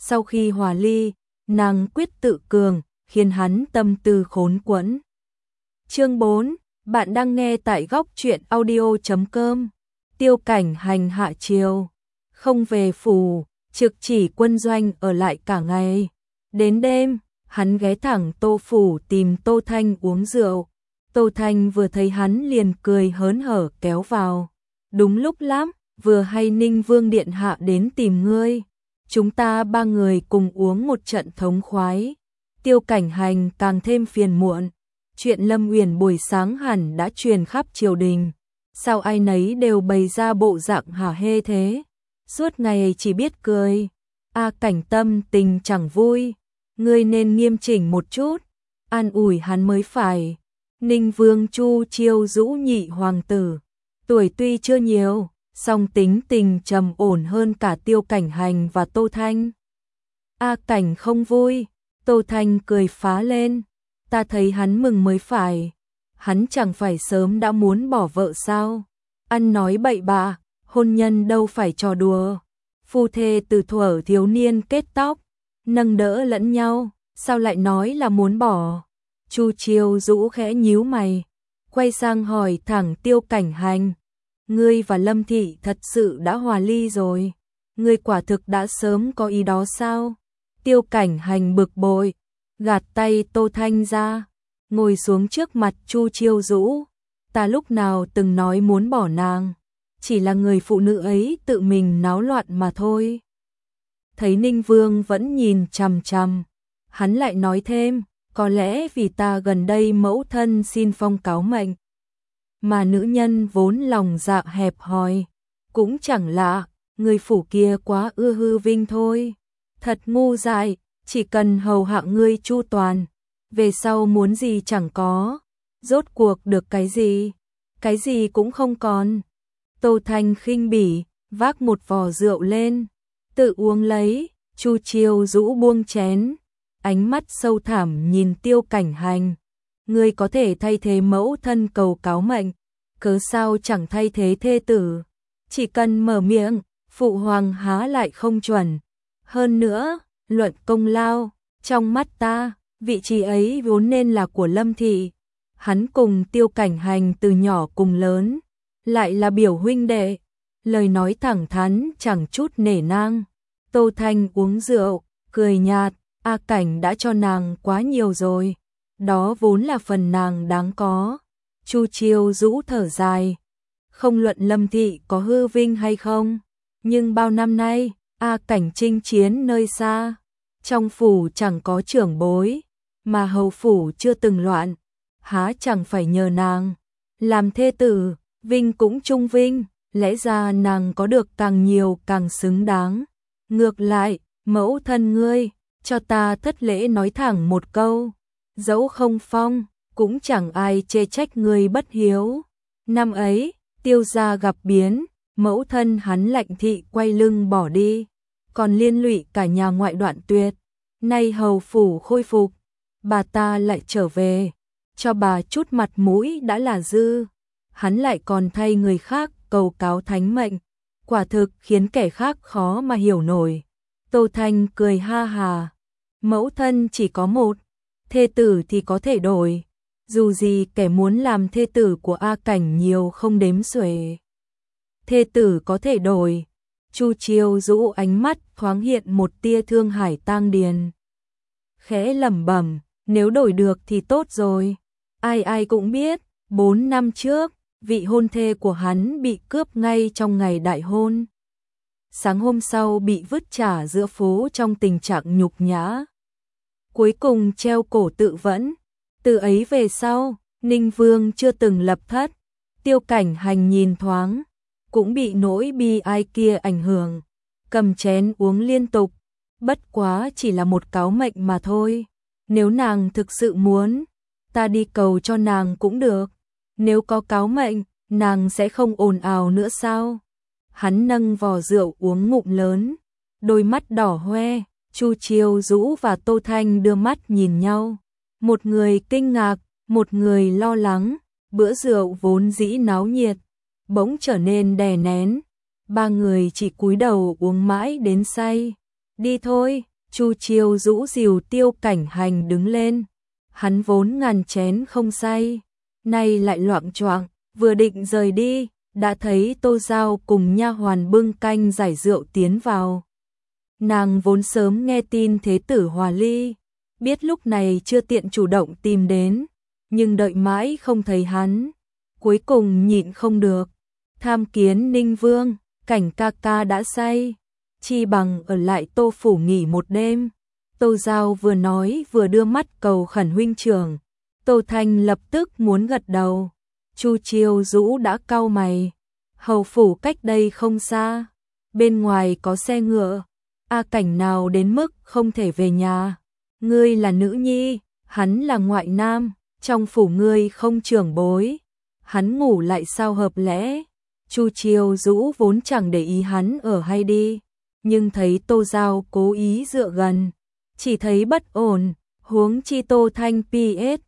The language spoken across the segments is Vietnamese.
sau khi hòa ly, nàng quyết tự cường, khiến hắn tâm tư khốn quẫn. Chương 4, bạn đang nghe tại góc truyện audio.com. Tiêu Cảnh Hành hạ chiều, không về phủ, trực chỉ quân doanh ở lại cả ngày. Đến đêm, hắn ghé thẳng Tô phủ tìm Tô Thanh uống rượu. Tô Thanh vừa thấy hắn liền cười hớn hở kéo vào. Đúng lúc lắm, vừa hay Ninh Vương điện hạ đến tìm ngươi. Chúng ta ba người cùng uống một trận thống khoái. Tiêu Cảnh Hành càng thêm phiền muộn. Chuyện Lâm Uyển buổi sáng hẳn đã truyền khắp triều đình. Sao ai nấy đều bày ra bộ dạng hả hê thế? Suốt ngày chỉ biết cười. Cảnh tâm tình chẳng vui. Ngươi nên nghiêm chỉnh một chút. An ủi hắn mới phải. Ninh Vương Chu Chiêu Dũ nhị hoàng tử. Tuổi tuy chưa nhiều, song tính tình trầm ổn hơn cả Tiêu Cảnh Hành và Tô Thanh. Cảnh không vui. Tô Thanh cười phá lên. Ta thấy hắn mừng mới phải. Hắn chẳng phải sớm đã muốn bỏ vợ sao? Ăn nói bậy bạ, hôn nhân đâu phải trò đùa. Phu thê từ thuở thiếu niên kết tóc, nâng đỡ lẫn nhau, sao lại nói là muốn bỏ? Chu Chiêu Dũ khẽ nhíu mày, quay sang hỏi thẳng Tiêu Cảnh Hành. Ngươi và Lâm Thị thật sự đã hòa ly rồi. Ngươi quả thực đã sớm có ý đó sao? Tiêu Cảnh Hành bực bội, gạt tay Tô Thanh ra, ngồi xuống trước mặt Chu Chiêu Dũ. Ta lúc nào từng nói muốn bỏ nàng, chỉ là người phụ nữ ấy tự mình náo loạn mà thôi. Thấy Ninh Vương vẫn nhìn chằm chằm, hắn lại nói thêm, có lẽ vì ta gần đây mẫu thân xin phong cáo mệnh, mà nữ nhân vốn lòng dạ hẹp hòi, cũng chẳng lạ, người phủ kia quá ưa hư vinh thôi. Thật ngu dại, chỉ cần hầu hạ ngươi chu toàn, về sau muốn gì chẳng có, rốt cuộc được cái gì cũng không còn. Tô Thanh khinh bỉ, vác một vò rượu lên, tự uống lấy. Chu Chiêu Dũ buông chén, ánh mắt sâu thẳm nhìn Tiêu Cảnh Hành. Ngươi có thể thay thế mẫu thân cầu cáo mệnh, cớ sao chẳng thay thế thê tử? Chỉ cần mở miệng, phụ hoàng há lại không chuẩn. Hơn nữa, luận công lao, trong mắt ta, vị trí ấy vốn nên là của Lâm Thị. Hắn cùng Tiêu Cảnh Hành từ nhỏ cùng lớn, lại là biểu huynh đệ, lời nói thẳng thắn chẳng chút nể nang. Tô Thanh uống rượu, cười nhạt, Cảnh đã cho nàng quá nhiều rồi, đó vốn là phần nàng đáng có. Chu Chiêu Dũ thở dài, không luận Lâm Thị có hư vinh hay không, nhưng bao năm nay, Cảnh chinh chiến nơi xa, trong phủ chẳng có trưởng bối, mà hầu phủ chưa từng loạn, há chẳng phải nhờ nàng. Làm thê tử, vinh cũng trung vinh, lẽ ra nàng có được càng nhiều càng xứng đáng. Ngược lại, mẫu thân ngươi, cho ta thất lễ nói thẳng một câu, dẫu không phong, cũng chẳng ai chê trách ngươi bất hiếu. Năm ấy, Tiêu gia gặp biến, mẫu thân hắn Lạnh Thị quay lưng bỏ đi, còn liên lụy cả nhà ngoại đoạn tuyệt. Nay hầu phủ khôi phục, bà ta lại trở về, cho bà chút mặt mũi đã là dư. Hắn lại còn thay người khác cầu cáo thánh mệnh, quả thực khiến kẻ khác khó mà hiểu nổi. Tô Thanh cười ha hà, mẫu thân chỉ có một, thê tử thì có thể đổi. Dù gì kẻ muốn làm thê tử của Cảnh nhiều không đếm xuể. Thê tử có thể đổi. Chu Chiêu Dũ ánh mắt thoáng hiện một tia thương hải tang điền. Khẽ lẩm bẩm, nếu đổi được thì tốt rồi. Ai cũng biết, 4 năm trước, vị hôn thê của hắn bị cướp ngay trong ngày đại hôn. Sáng hôm sau bị vứt trả giữa phố trong tình trạng nhục nhã. Cuối cùng treo cổ tự vẫn. Từ ấy về sau, Ninh Vương chưa từng lập thất. Tiêu Cảnh Hành nhìn thoáng, cũng bị nỗi bi ai kia ảnh hưởng, cầm chén uống liên tục. Bất quá chỉ là một cáo mệnh mà thôi. Nếu nàng thực sự muốn, ta đi cầu cho nàng cũng được. Nếu có cáo mệnh, nàng sẽ không ồn ào nữa sao? Hắn nâng vò rượu uống ngụm lớn, đôi mắt đỏ hoe. Chu Chiêu Dũ và Tô Thanh đưa mắt nhìn nhau, một người kinh ngạc, một người lo lắng. Bữa rượu vốn dĩ náo nhiệt, bỗng trở nên đè nén. Ba người chỉ cúi đầu uống mãi đến say. Đi thôi, Chu Chiêu Dũ dìu Tiêu Cảnh Hành đứng lên. Hắn vốn ngàn chén không say, nay lại loạng choạng, vừa định rời đi, đã thấy Tô Giao cùng nha hoàn bưng canh giải rượu tiến vào. Nàng vốn sớm nghe tin thế tử Hòa ly, biết lúc này chưa tiện chủ động tìm đến, nhưng đợi mãi không thấy hắn, cuối cùng nhịn không được, tham kiến Ninh Vương, Cảnh ca ca đã say, chi bằng ở lại Tô phủ nghỉ một đêm. Tô Giao vừa nói vừa đưa mắt cầu khẩn huynh trưởng. Tô Thanh lập tức muốn gật đầu. Chu Chiêu Dũ đã cau mày. Hầu phủ cách đây không xa, bên ngoài có xe ngựa. A Cảnh nào đến mức không thể về nhà. Ngươi là nữ nhi, hắn là ngoại nam, trong phủ ngươi không trưởng bối. Hắn ngủ lại sao hợp lẽ. Chu Chiêu Dũ vốn chẳng để ý hắn ở hay đi, nhưng thấy Tô Giao cố ý dựa gần, chỉ thấy bất ổn, huống chi Tô Thanh PS.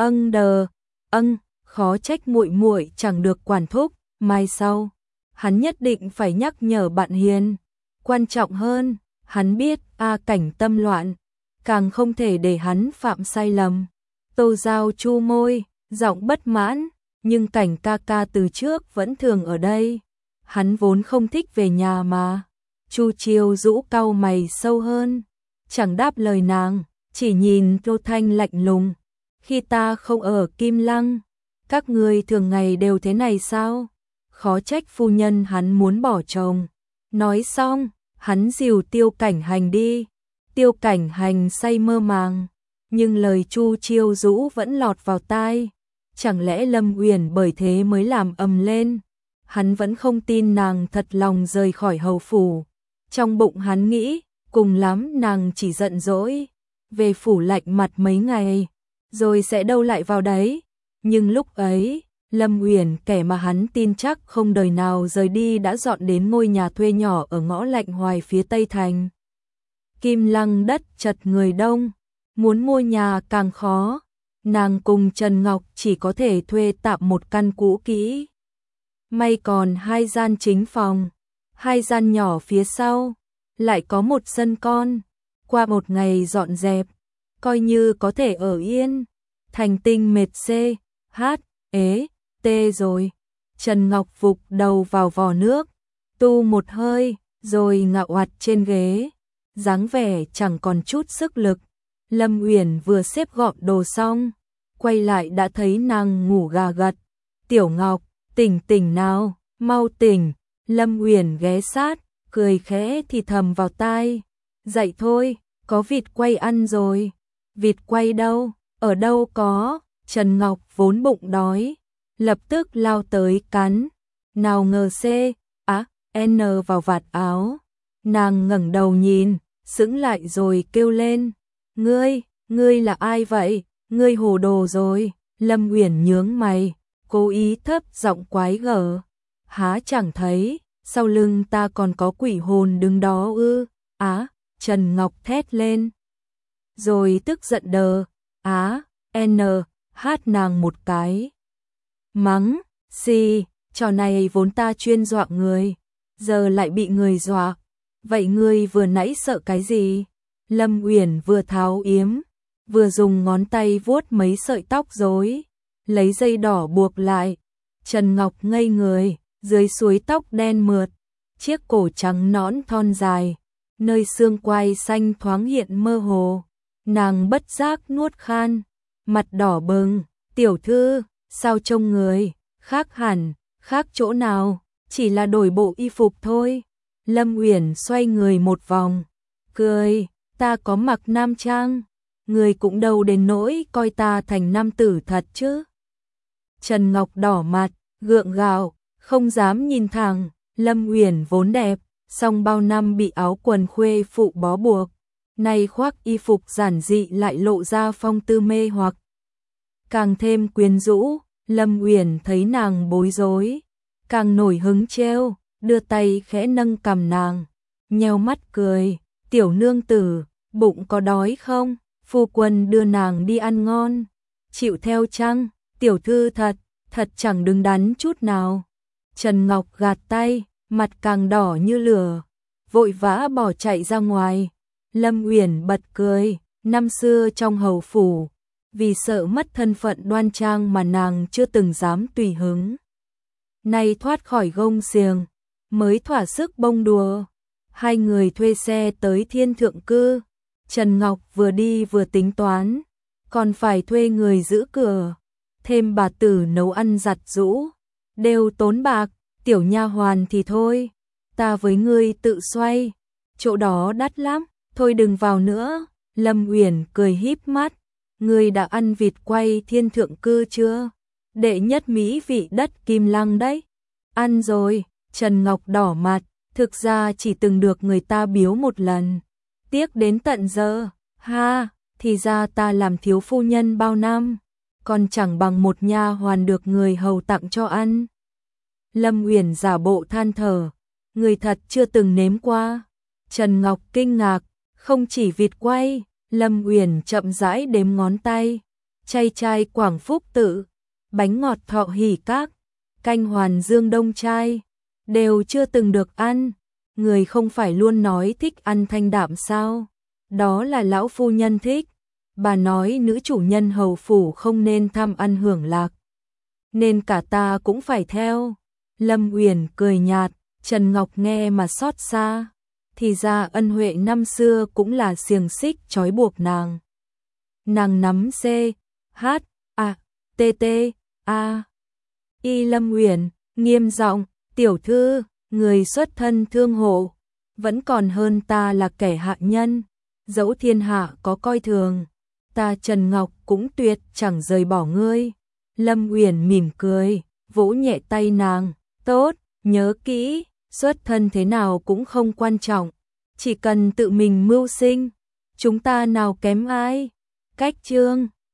Khó trách muội muội chẳng được quản thúc, mai sau hắn nhất định phải nhắc nhở bạn hiền. Quan trọng hơn, hắn biết A Cảnh tâm loạn, càng không thể để hắn phạm sai lầm. Tô Giao chu môi, giọng bất mãn, nhưng Cảnh ca ca từ trước vẫn thường ở đây, hắn vốn không thích về nhà mà. Chu Chiêu Dũ cau mày sâu hơn, chẳng đáp lời nàng, chỉ nhìn Tô Thanh lạnh lùng. Khi ta không ở Kim Lăng, các ngươi thường ngày đều thế này sao? Khó trách phu nhân hắn muốn bỏ chồng. Nói xong, hắn dìu Tiêu Cảnh Hành đi. Tiêu Cảnh Hành say mơ màng, nhưng lời Chu Chiêu Dũ vẫn lọt vào tai. Chẳng lẽ Lâm Uyển bởi thế mới làm ầm lên? Hắn vẫn không tin nàng thật lòng rời khỏi hầu phủ. Trong bụng hắn nghĩ, cùng lắm nàng chỉ giận dỗi, về phủ lạnh mặt mấy ngày, rồi sẽ đâu lại vào đấy. Nhưng lúc ấy, Lâm Uyển kẻ mà hắn tin chắc không đời nào rời đi đã dọn đến ngôi nhà thuê nhỏ ở ngõ Lạnh Hoài phía Tây Thành. Kim Lăng đất chật người đông, muốn mua nhà càng khó. Nàng cùng Trần Ngọc chỉ có thể thuê tạm một căn cũ kỹ. May còn 2 gian chính phòng, 2 gian nhỏ phía sau, lại có một sân con. Qua một ngày dọn dẹp, coi như có thể ở yên. Thành Tinh mệt tê rồi. Trần Ngọc vụt đầu vào vò nước, tu một hơi, rồi ngạo oặt trên ghế, dáng vẻ chẳng còn chút sức lực. Lâm Uyển vừa xếp gọn đồ xong, quay lại đã thấy nàng ngủ gà gật. Tiểu Ngọc, tỉnh nào, mau tỉnh. Lâm Uyển ghé sát, cười khẽ thì thầm vào tai. Dậy thôi, có vịt quay ăn rồi. Vịt quay đâu, ở đâu có. Trần Ngọc vốn bụng đói, lập tức lao tới cắn. Nào ngờ N vào vạt áo. Nàng ngẩng đầu nhìn, sững lại rồi kêu lên. Ngươi là ai vậy? Ngươi hồ đồ rồi. Lâm Uyển nhướng mày, cố ý thấp giọng quái gở. Há chẳng thấy, sau lưng ta còn có quỷ hồn đứng đó ư? Trần Ngọc thét lên, rồi tức giận đờ. Hát nàng một cái. Mắng, trò này vốn ta chuyên dọa người, giờ lại bị người dọa. Vậy ngươi vừa nãy sợ cái gì? Lâm Uyển vừa tháo yếm, vừa dùng ngón tay vuốt mấy sợi tóc rối, lấy dây đỏ buộc lại. Trần Ngọc ngây người, dưới suối tóc đen mượt, chiếc cổ trắng nõn thon dài, nơi xương quai xanh thoáng hiện mơ hồ. Nàng bất giác nuốt khan, mặt đỏ bừng. Tiểu thư, sao trông người khác hẳn? Khác chỗ nào? Chỉ là đổi bộ y phục thôi. Lâm Uyển xoay người một vòng, cười. Ta có mặc nam trang, người cũng đâu đến nỗi coi ta thành nam tử thật chứ. Trần Ngọc đỏ mặt, gượng gạo, không dám nhìn thẳng. Lâm Uyển vốn đẹp, song bao năm bị áo quần khuê phụ bó buộc, nay khoác y phục giản dị lại lộ ra phong tư mê hoặc, càng thêm quyến rũ. Lâm Uyển thấy nàng bối rối, càng nổi hứng trêu, đưa tay khẽ nâng cằm nàng, nheo mắt cười. Tiểu nương tử, bụng có đói không? Phu quân đưa nàng đi ăn ngon. Chịu theo chăng? Tiểu thư thật chẳng đứng đắn chút nào. Trần Ngọc gạt tay, mặt càng đỏ như lửa, vội vã bỏ chạy ra ngoài. Lâm Uyển bật cười, năm xưa trong hầu phủ, vì sợ mất thân phận đoan trang mà nàng chưa từng dám tùy hứng. Nay thoát khỏi gông xiềng, mới thỏa sức bông đùa. Hai người thuê xe tới Thiên Thượng Cư, Trần Ngọc vừa đi vừa tính toán, còn phải thuê người giữ cửa, thêm bà tử nấu ăn giặt giũ, đều tốn bạc, tiểu nha hoàn thì thôi, ta với ngươi tự xoay, chỗ đó đắt lắm, thôi đừng vào nữa. Lâm Uyển cười híp mắt, ngươi đã ăn vịt quay Thiên Thượng Cư chưa? Đệ nhất mỹ vị đất Kim Lăng đấy. Ăn rồi. Trần Ngọc đỏ mặt, thực ra chỉ từng được người ta biếu một lần, tiếc đến tận giờ. Ha, thì ra ta làm thiếu phu nhân bao năm, còn chẳng bằng một nha hoàn được người hầu tặng cho ăn. Lâm Uyển giả bộ than thở, người thật chưa từng nếm qua. Trần Ngọc kinh ngạc, không chỉ vịt quay. Lâm Uyển chậm rãi đếm ngón tay, chay trai Quảng Phúc Tự, bánh ngọt Thọ Hỷ Các, canh Hoàn Dương Đông Trai, đều chưa từng được ăn. Người không phải luôn nói thích ăn thanh đạm sao? Đó là lão phu nhân thích. Bà nói nữ chủ nhân hầu phủ không nên tham ăn hưởng lạc, nên cả ta cũng phải theo. Lâm Uyển cười nhạt, Trần Ngọc nghe mà xót xa. Thì ra ân huệ năm xưa cũng là xiềng xích trói buộc nàng. Nàng nắm C, H, A, T, T, A, Y. Lâm Uyển nghiêm giọng, tiểu thư, người xuất thân thương hộ, vẫn còn hơn ta là kẻ hạ nhân. Dẫu thiên hạ có coi thường, ta Trần Ngọc cũng tuyệt chẳng rời bỏ ngươi. Lâm Uyển mỉm cười, vỗ nhẹ tay nàng, tốt, nhớ kỹ, xuất thân thế nào cũng không quan trọng, chỉ cần tự mình mưu sinh, chúng ta nào kém ai. Cách chương